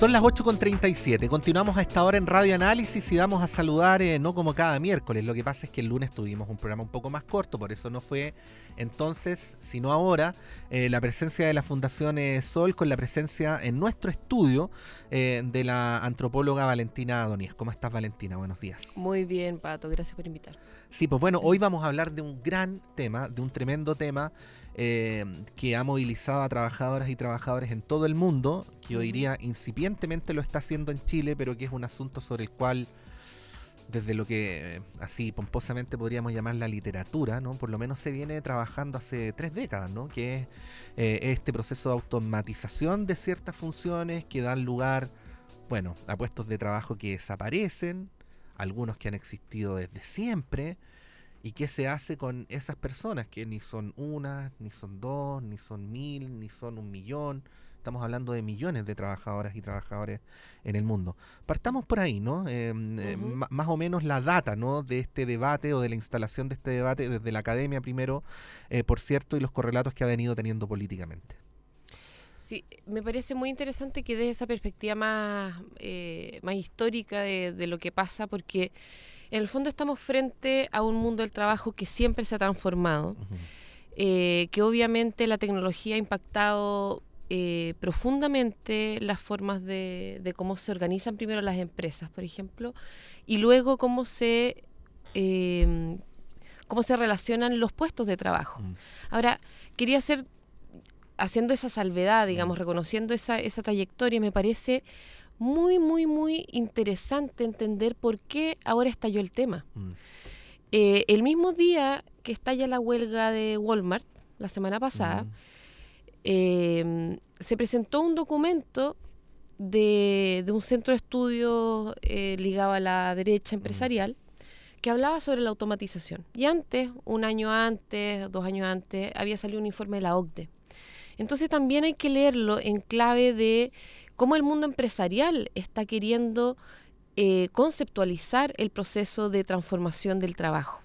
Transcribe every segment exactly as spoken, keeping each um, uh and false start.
Son las ocho con treinta y siete. Continuamos a esta hora en Radio Análisis y vamos a saludar, eh, no como cada miércoles. Lo que pasa es que el lunes tuvimos un programa un poco más corto, por eso no fue entonces, sino ahora, eh, la presencia de la Fundación eh, Sol, con la presencia en nuestro estudio eh, de la antropóloga Valentina Adoniez. ¿Cómo estás, Valentina? Buenos días. Muy bien, Pato. Gracias por invitar. Sí, pues bueno, hoy vamos a hablar de un gran tema, de un tremendo tema eh, que ha movilizado a trabajadoras y trabajadores en todo el mundo, que hoy día incipientemente lo está haciendo en Chile, pero que es un asunto sobre el cual, desde lo que eh, así pomposamente podríamos llamar la literatura, ¿no? Por lo menos se viene trabajando hace tres décadas, ¿no? Que es eh, este proceso de automatización de ciertas funciones que dan lugar, bueno, a puestos de trabajo que desaparecen, algunos que han existido desde siempre. ¿Y qué se hace con esas personas que ni son una, ni son dos, ni son mil, ni son un millón? Estamos hablando de millones de trabajadoras y trabajadores en el mundo. Partamos por ahí, ¿no? Eh, uh-huh. eh, m- más o menos la data, ¿no? De este debate o de la instalación de este debate desde la academia primero, eh, por cierto, y los correlatos que ha venido teniendo políticamente. Sí, me parece muy interesante que des esa perspectiva más, eh, más histórica de, de lo que pasa, porque en el fondo estamos frente a un mundo del trabajo que siempre se ha transformado, uh-huh. eh, que obviamente la tecnología ha impactado eh, profundamente las formas de, de cómo se organizan primero las empresas, por ejemplo, y luego cómo se, eh, cómo se relacionan los puestos de trabajo. Uh-huh. Ahora, quería hacer, haciendo esa salvedad, digamos, uh-huh. reconociendo esa, esa trayectoria, me parece muy, muy, muy interesante entender por qué ahora estalló el tema. Mm. Eh, el mismo día que estalla la huelga de Walmart, la semana pasada, mm. eh, se presentó un documento de, de un centro de estudios eh, ligado a la derecha empresarial mm. que hablaba sobre la automatización. Y antes, un año antes, dos años antes, había salido un informe de la O C D E. Entonces también hay que leerlo en clave de cómo el mundo empresarial está queriendo eh, conceptualizar el proceso de transformación del trabajo.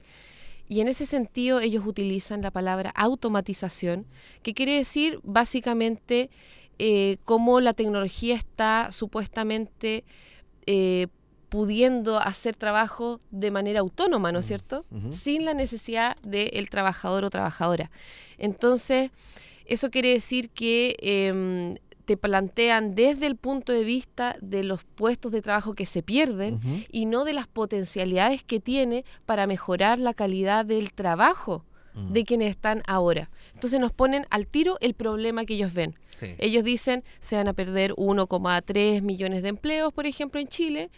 Y en ese sentido ellos utilizan la palabra automatización, que quiere decir básicamente eh, cómo la tecnología está supuestamente eh, pudiendo hacer trabajo de manera autónoma, ¿no es cierto? Uh-huh. Sin la necesidad del trabajador o trabajadora. Entonces, eso quiere decir que eh, te plantean desde el punto de vista de los puestos de trabajo que se pierden uh-huh. y no de las potencialidades que tiene para mejorar la calidad del trabajo uh-huh. de quienes están ahora. Entonces nos ponen al tiro el problema que ellos ven. Sí. Ellos dicen se van a perder uno coma tres millones de empleos, por ejemplo, en Chile,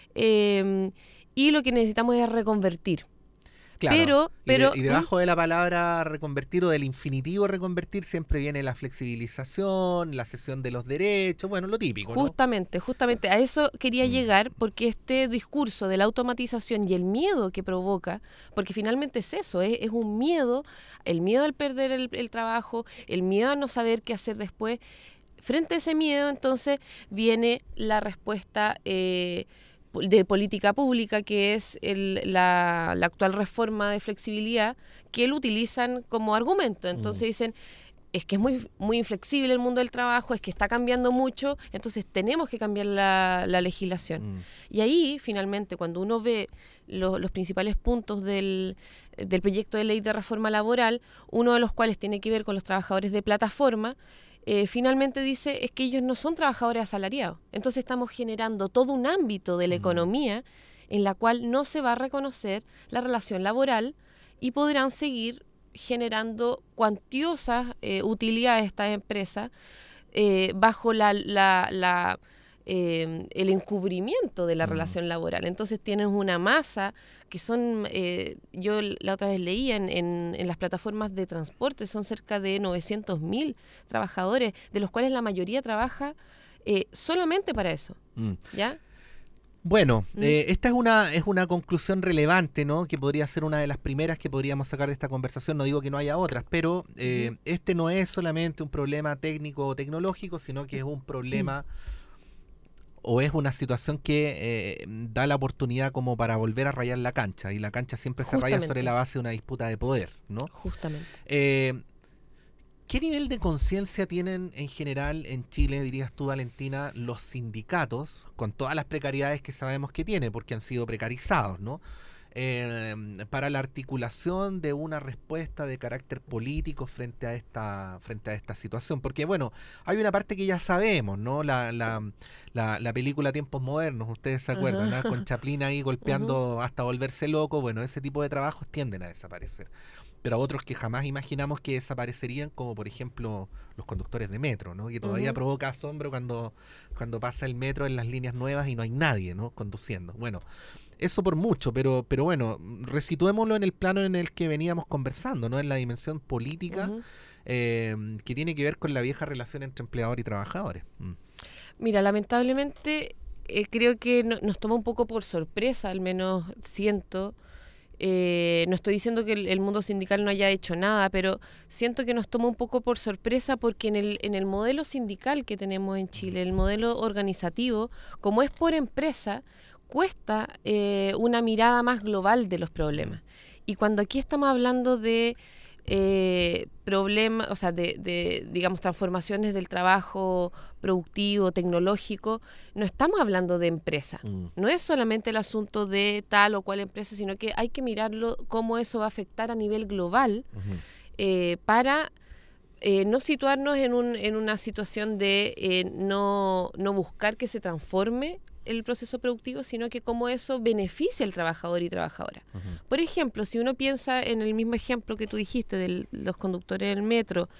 eh, y lo que necesitamos es reconvertir. Claro, pero, pero, y, de, y debajo ¿eh? de la palabra reconvertir o del infinitivo reconvertir siempre viene la flexibilización, la cesión de los derechos, bueno, lo típico, Justamente, ¿no? justamente, a eso quería mm. llegar, porque este discurso de la automatización y el miedo que provoca, porque finalmente es eso, es, es un miedo, el miedo al perder el, el trabajo, el miedo a no saber qué hacer después. Frente a ese miedo, entonces, viene la respuesta eh, de política pública, que es el, la, la actual reforma de flexibilidad, que lo utilizan como argumento. Entonces mm. dicen, es que es muy, muy inflexible el mundo del trabajo, es que está cambiando mucho, entonces tenemos que cambiar la, la legislación. Mm. Y ahí, finalmente, cuando uno ve lo, los principales puntos del, del proyecto de ley de reforma laboral, uno de los cuales tiene que ver con los trabajadores de plataforma, Eh, finalmente dice es que ellos no son trabajadores asalariados. Entonces estamos generando todo un ámbito de la economía en la cual no se va a reconocer la relación laboral y podrán seguir generando cuantiosas eh, utilidades a estas empresas eh, bajo la, la, la, eh, el encubrimiento de la mm. relación laboral. Entonces tienes una masa que son, eh, yo la otra vez leía en, en, en las plataformas de transporte, son cerca de novecientos mil trabajadores, de los cuales la mayoría trabaja eh, solamente para eso. Mm. ¿Ya? Bueno, mm. eh, esta es una es una conclusión relevante, ¿no? Que podría ser una de las primeras que podríamos sacar de esta conversación. No digo que no haya otras, pero eh, mm. este no es solamente un problema técnico o tecnológico, sino que es un problema... Mm. o es una situación que eh, da la oportunidad como para volver a rayar la cancha, y la cancha siempre se Justamente. raya sobre la base de una disputa de poder, ¿no? Justamente. Eh, ¿Qué nivel de conciencia tienen en general en Chile, dirías tú, Valentina, los sindicatos, con todas las precariedades que sabemos que tiene, porque han sido precarizados, ¿no? Eh, para la articulación de una respuesta de carácter político frente a esta frente a esta situación, porque bueno, hay una parte que ya sabemos, ¿no? La, la, la, la película Tiempos Modernos, ustedes se acuerdan, ¿no? Con Chaplin ahí golpeando uh-huh. hasta volverse loco. Bueno, ese tipo de trabajos tienden a desaparecer, pero otros que jamás imaginamos que desaparecerían, como por ejemplo los conductores de metro, ¿no? Que todavía uh-huh. provoca asombro cuando, cuando pasa el metro en las líneas nuevas y no hay nadie, ¿no? Conduciendo. Bueno, eso por mucho, pero pero bueno, resituémoslo en el plano en el que veníamos conversando, ¿no? En la dimensión política, uh-huh. eh, que tiene que ver con la vieja relación entre empleadores y trabajadores. Mm. Mira, lamentablemente eh, creo que no, nos toma un poco por sorpresa, al menos siento. Eh, no estoy diciendo que el, el mundo sindical no haya hecho nada, pero siento que nos toma un poco por sorpresa porque en el, en el modelo sindical que tenemos en Chile, el modelo organizativo, como es por empresa, cuesta eh, una mirada más global de los problemas. Y cuando aquí estamos hablando de eh, problemas, o sea, de, de, digamos, transformaciones del trabajo productivo, tecnológico, no estamos hablando de empresa. Mm. No es solamente el asunto de tal o cual empresa, sino que hay que mirarlo cómo eso va a afectar a nivel global uh-huh. eh, para eh, no situarnos en, un, en una situación de eh, no, no buscar que se transforme el proceso productivo, sino que cómo eso beneficia al trabajador y trabajadora. Uh-huh. Por ejemplo, si uno piensa en el mismo ejemplo que tú dijiste de los conductores del metro,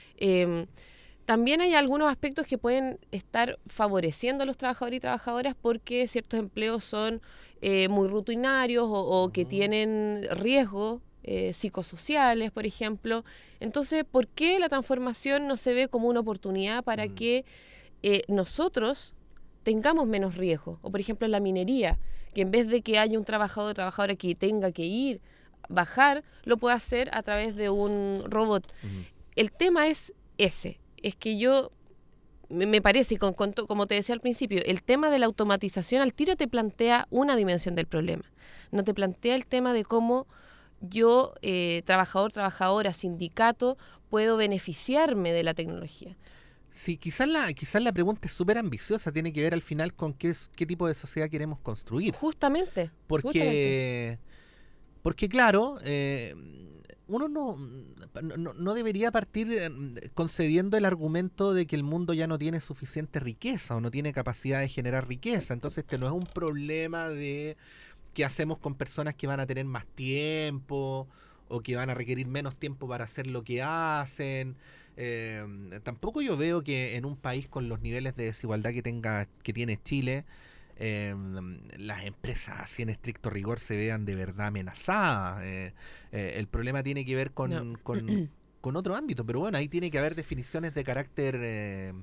eh, también hay algunos aspectos que pueden estar favoreciendo a los trabajadores y trabajadoras porque ciertos empleos son eh, muy rutinarios o, o uh-huh. que tienen riesgos eh, psicosociales, por ejemplo. Entonces, ¿por qué la transformación no se ve como una oportunidad para uh-huh. que eh, nosotros tengamos menos riesgo? O por ejemplo en la minería, que en vez de que haya un trabajador o trabajadora que tenga que ir, bajar, lo pueda hacer a través de un robot. Uh-huh. El tema es ese, es que yo, me, me parece, con, con, como te decía al principio, el tema de la automatización al tiro te plantea una dimensión del problema, no te plantea el tema de cómo yo, eh, trabajador, trabajadora, sindicato, puedo beneficiarme de la tecnología. Sí, quizás la, quizás la pregunta es súper ambiciosa, tiene que ver al final con qué, es, qué tipo de sociedad queremos construir. Justamente. Porque, justamente. porque claro, eh, uno no, no, no debería partir concediendo el argumento de que el mundo ya no tiene suficiente riqueza o no tiene capacidad de generar riqueza. Entonces este no es un problema de qué hacemos con personas que van a tener más tiempo o que van a requerir menos tiempo para hacer lo que hacen. Eh, tampoco yo veo que en un país con los niveles de desigualdad que tenga que tiene Chile, eh, las empresas así en estricto rigor se vean de verdad amenazadas. Eh, eh, el problema tiene que ver con, no. con, con otro ámbito, pero bueno, ahí tiene que haber definiciones de carácter, eh,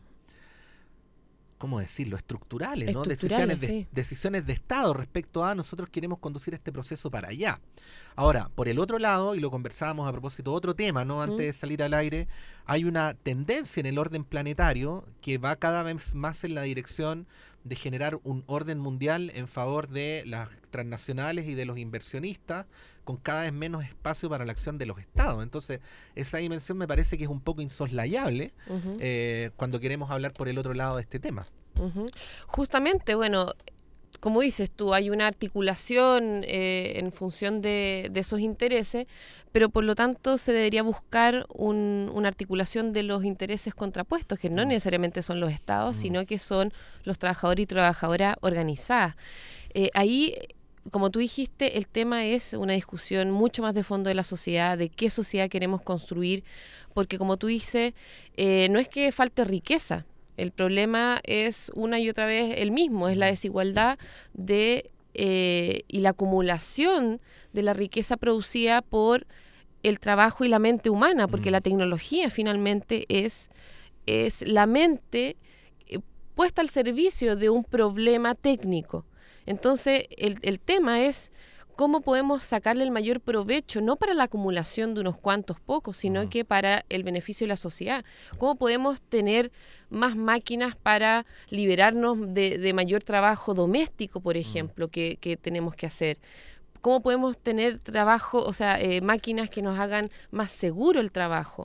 ¿cómo decirlo?, estructurales, ¿no? Decisiones de, sí. decisiones de Estado respecto a nosotros queremos conducir este proceso para allá. Ahora, por el otro lado, y lo conversábamos a propósito de otro tema, ¿no? Antes mm. de salir al aire, hay una tendencia en el orden planetario que va cada vez más en la dirección de generar un orden mundial en favor de las transnacionales y de los inversionistas, con cada vez menos espacio para la acción de los estados. Entonces, esa dimensión me parece que es un poco insoslayable uh-huh. eh, cuando queremos hablar por el otro lado de este tema. Uh-huh. Justamente, bueno, como dices tú, hay una articulación eh, en función de, de esos intereses, pero por lo tanto se debería buscar un, una articulación de los intereses contrapuestos, que no uh-huh. necesariamente son los estados, uh-huh. sino que son los trabajadores y trabajadoras organizadas. Eh, ahí... Como tú dijiste, el tema es una discusión mucho más de fondo de la sociedad, de qué sociedad queremos construir, porque como tú dices, eh, no es que falte riqueza, el problema es una y otra vez el mismo, es la desigualdad de eh, y la acumulación de la riqueza producida por el trabajo y la mente humana, porque mm. la tecnología finalmente es, es la mente eh, puesta al servicio de un problema técnico. Entonces, el, el tema es cómo podemos sacarle el mayor provecho, no para la acumulación de unos cuantos pocos, sino uh-huh. que para el beneficio de la sociedad. ¿Cómo podemos tener más máquinas para liberarnos de, de mayor trabajo doméstico, por ejemplo, uh-huh. que, que tenemos que hacer? ¿Cómo podemos tener trabajo, o sea, eh, máquinas que nos hagan más seguro el trabajo?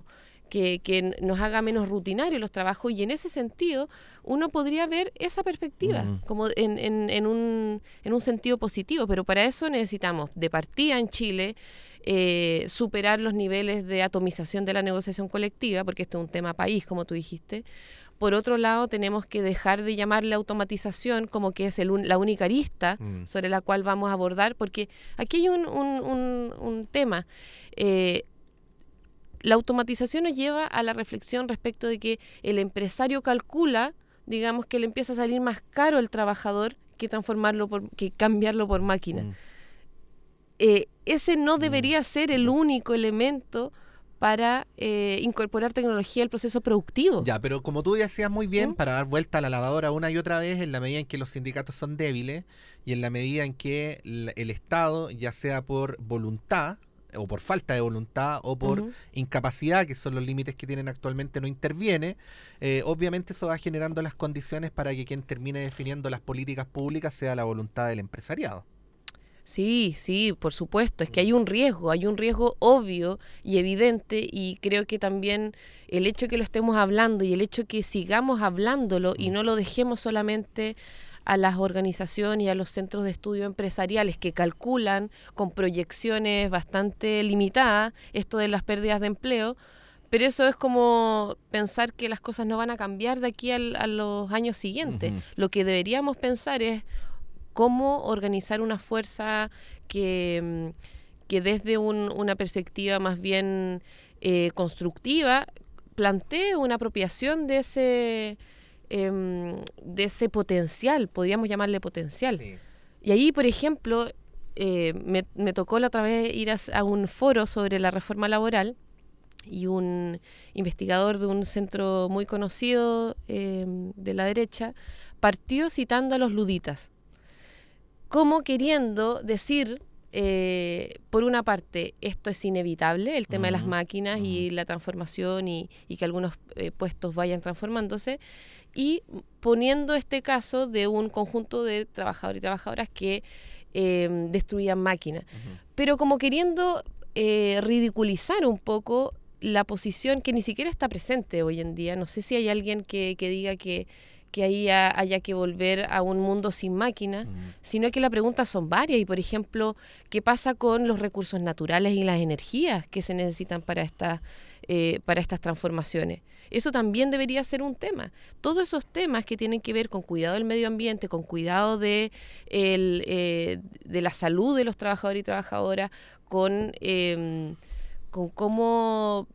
que, que nos haga menos rutinarios los trabajos, y en ese sentido uno podría ver esa perspectiva mm. como en, en, en, un, en un sentido positivo, pero para eso necesitamos de partida en Chile eh, superar los niveles de atomización de la negociación colectiva, porque este es un tema país, como tú dijiste. Por otro lado, tenemos que dejar de llamarle automatización como que es el un, la única arista mm. sobre la cual vamos a abordar, porque aquí hay un, un, un, un tema. Eh, la automatización nos lleva a la reflexión respecto de que el empresario calcula, digamos, que le empieza a salir más caro el trabajador que transformarlo por, que cambiarlo por máquina. Mm. Eh, ese no debería mm. ser el único elemento para eh, incorporar tecnología al proceso productivo. Ya, pero como tú decías muy bien, ¿Mm? Para dar vuelta a la lavadora una y otra vez, en la medida en que los sindicatos son débiles y en la medida en que el, el Estado, ya sea por voluntad o por falta de voluntad o por uh-huh. incapacidad, que son los límites que tienen actualmente, no interviene, eh, obviamente eso va generando las condiciones para que quien termine definiendo las políticas públicas sea la voluntad del empresariado. Sí, sí, por supuesto. Es que hay un riesgo, hay un riesgo obvio y evidente, y creo que también el hecho que lo estemos hablando y el hecho que sigamos hablándolo y no lo dejemos solamente a las organizaciones y a los centros de estudio empresariales que calculan con proyecciones bastante limitadas esto de las pérdidas de empleo, pero eso es como pensar que las cosas no van a cambiar de aquí al, a los años siguientes. Uh-huh. Lo que deberíamos pensar es cómo organizar una fuerza que, que desde un, una perspectiva más bien eh, constructiva plantee una apropiación de ese, eh, de ese potencial, podríamos llamarle potencial. Sí. Y ahí, por ejemplo, eh, me, me tocó la otra vez ir a, a un foro sobre la reforma laboral, y un investigador de un centro muy conocido eh, de la derecha partió citando a los luditas, como queriendo decir, eh, por una parte, esto es inevitable, el tema uh-huh. de las máquinas uh-huh. y la transformación y, y que algunos eh, puestos vayan transformándose, y poniendo este caso de un conjunto de trabajadores y trabajadoras que eh, destruían máquinas, uh-huh. pero como queriendo eh, ridiculizar un poco la posición que ni siquiera está presente hoy en día. No sé si hay alguien que, que diga que que ahí ha, haya que volver a un mundo sin máquinas, mm. sino que las preguntas son varias. Y, por ejemplo, ¿qué pasa con los recursos naturales y las energías que se necesitan para, esta, eh, para estas transformaciones? Eso también debería ser un tema. Todos esos temas que tienen que ver con cuidado del medio ambiente, con cuidado de, el, eh, de la salud de los trabajadores y trabajadoras, con, eh, con cómo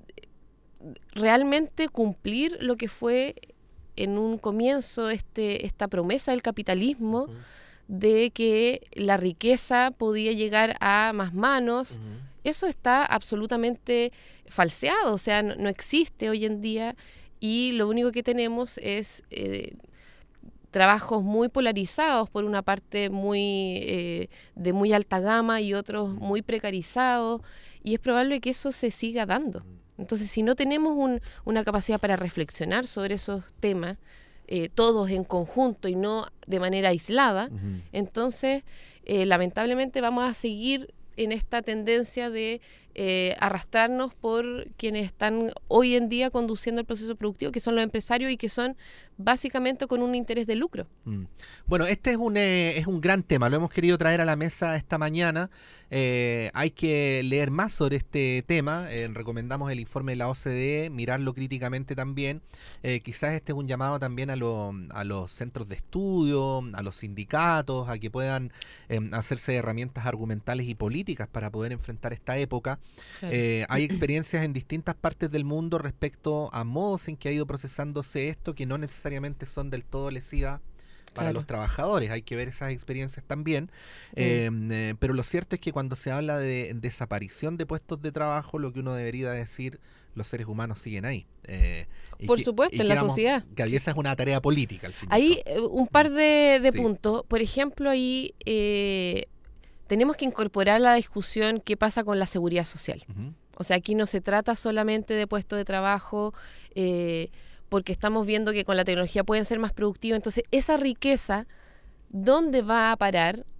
realmente cumplir lo que fue en un comienzo este, esta promesa del capitalismo uh-huh. de que la riqueza podía llegar a más manos, uh-huh. eso está absolutamente falseado, o sea, no, no existe hoy en día, y lo único que tenemos es eh, trabajos muy polarizados, por una parte muy eh, de muy alta gama y otros uh-huh. muy precarizados, y es probable que eso se siga dando. Uh-huh. Entonces, si no tenemos un, una capacidad para reflexionar sobre esos temas, eh, todos en conjunto y no de manera aislada, uh-huh. entonces, eh, lamentablemente vamos a seguir en esta tendencia de eh, arrastrarnos por quienes están hoy en día conduciendo el proceso productivo, que son los empresarios y que son básicamente con un interés de lucro. Mm. Bueno, este es un, eh, es un gran tema, lo hemos querido traer a la mesa esta mañana. Eh, hay que leer más sobre este tema, eh, recomendamos el informe de la O C D E, mirarlo críticamente también. Eh, quizás este es un llamado también a, lo, a los centros de estudio, a los sindicatos, a que puedan eh, hacerse herramientas argumentales y políticas para poder enfrentar esta época. Claro. Eh, hay experiencias en distintas partes del mundo respecto a modos en que ha ido procesándose esto, que no necesariamente son del todo lesivas para claro. los trabajadores. Hay que ver esas experiencias también. Mm. Eh, eh, pero lo cierto es que cuando se habla de desaparición de puestos de trabajo, lo que uno debería decir, los seres humanos siguen ahí. Eh, Por que, supuesto, en la vamos, sociedad. Que esa es una tarea política, al fin. Ahí eh, un par de, de sí. puntos. Por ejemplo, ahí eh, tenemos que incorporar a la discusión qué pasa con la seguridad social. Uh-huh. O sea, aquí no se trata solamente de puestos de trabajo, eh, porque estamos viendo que con la tecnología pueden ser más productivos. Entonces, esa riqueza, ¿dónde va a parar?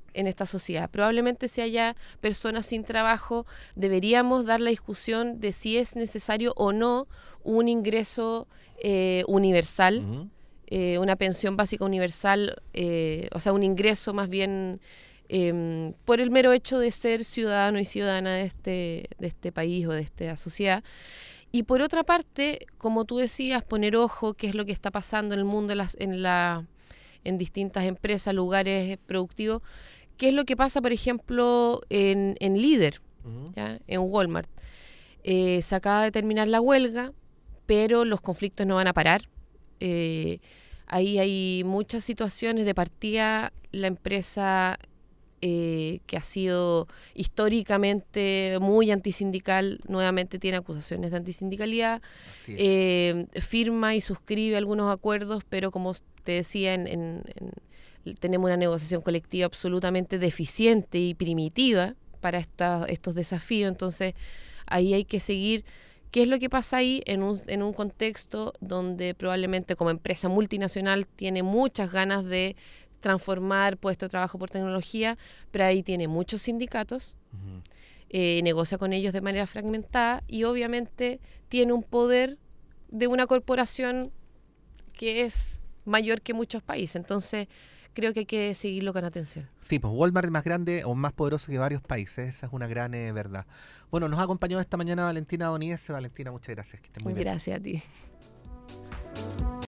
en esta sociedad. Probablemente si haya personas sin trabajo, deberíamos dar la discusión de si es necesario o no un ingreso eh, universal, uh-huh. eh, una pensión básica universal, eh, o sea, un ingreso más bien eh, por el mero hecho de ser ciudadano y ciudadana de este, de este país o de esta sociedad. Y por otra parte, como tú decías, poner ojo qué es lo que está pasando en el mundo, en, las, en, la, en distintas empresas, lugares productivos. ¿Qué es lo que pasa, por ejemplo, en, en Líder, uh-huh. ¿ya? En Walmart? Eh, se acaba de terminar la huelga, pero los conflictos no van a parar. Eh, ahí hay muchas situaciones. De partida, la empresa eh, que ha sido históricamente muy antisindical, nuevamente tiene acusaciones de antisindicalidad. Eh, firma y suscribe algunos acuerdos, pero como te decía, en... en, en tenemos una negociación colectiva absolutamente deficiente y primitiva para esta, estos desafíos. Entonces, ahí hay que seguir qué es lo que pasa ahí en un, en un contexto donde probablemente como empresa multinacional tiene muchas ganas de transformar puesto de trabajo por tecnología, pero ahí tiene muchos sindicatos, uh-huh. eh, negocia con ellos de manera fragmentada y obviamente tiene un poder de una corporación que es mayor que muchos países. Entonces, creo que hay que seguirlo con atención. Sí, pues Walmart es más grande o más poderoso que varios países, esa es una gran eh, verdad. Bueno, nos ha acompañado esta mañana Valentina Donís. Valentina, muchas gracias. Que estés muy bien. Gracias a ti.